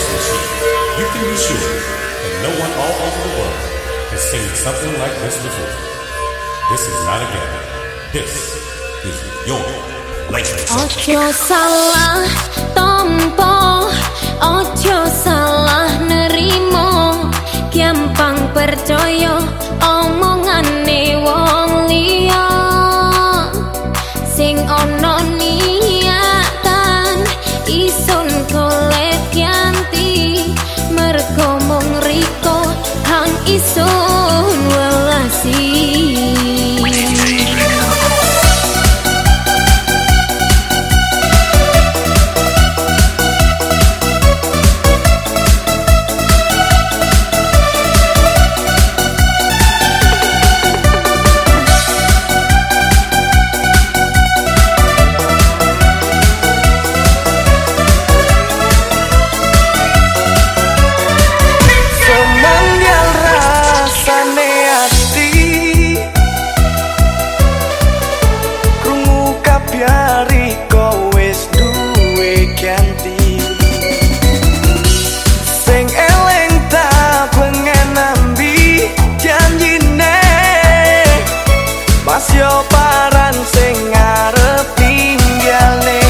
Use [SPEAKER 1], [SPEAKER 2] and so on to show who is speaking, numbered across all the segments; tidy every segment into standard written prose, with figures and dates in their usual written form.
[SPEAKER 1] machine, you can be sure that no one all over the world has seen something like this before. This is not a game. This is your Laser Show.
[SPEAKER 2] Ojo salah tompo, ojo salah nerimo, gampang percaya omongane wong liya. Sing ono niatan isun golek ganti, mergo mung riko hang isun welasi.
[SPEAKER 3] Yo paran sing ngarep tinggalne,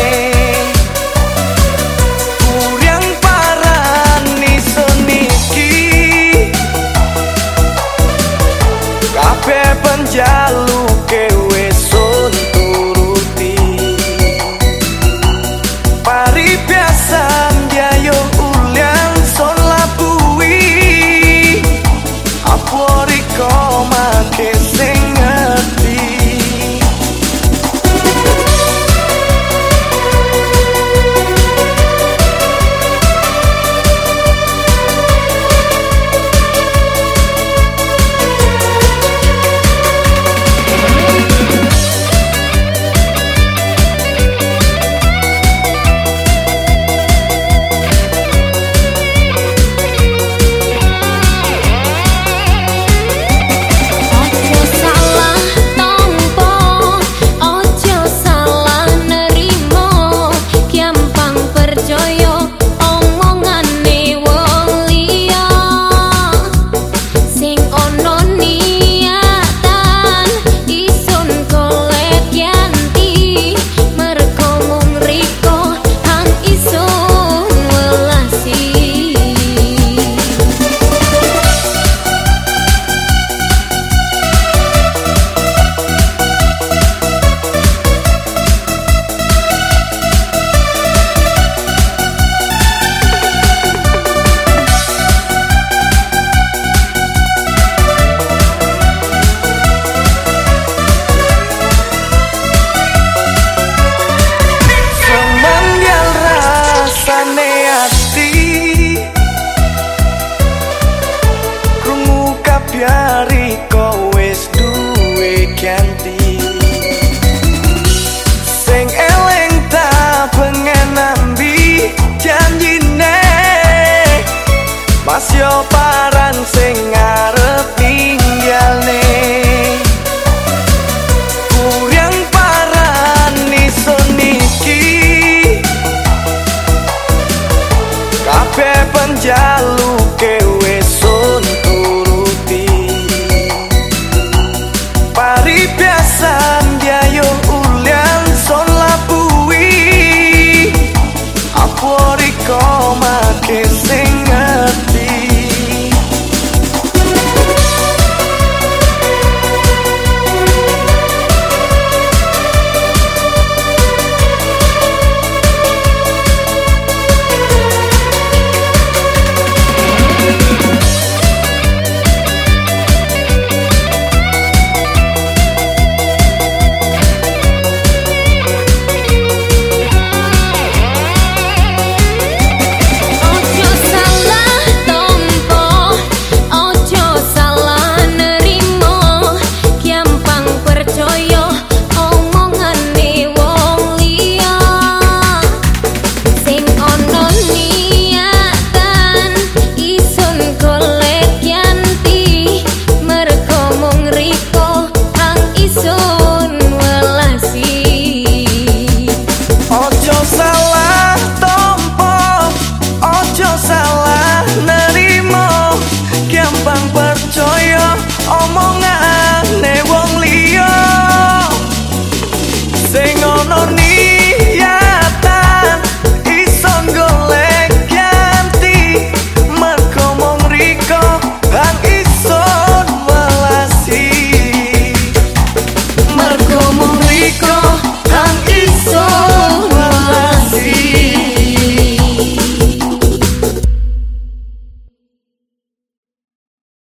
[SPEAKER 3] kurang paran isun iki, kabeh penjaluke wis sun turuti. Pari biasa biayo ulian son labui, apa riko make sing ngerti. Biari kau wis duwe ganti, sing eleng tak pengen nambi janjine, mas yo paran sing ngarep tinggalne, kurang paran isun iki, kabeh penjaluke wis sun turuti. Pari biasa biayo ulian son labui, apa riko make sing ngerti. Salah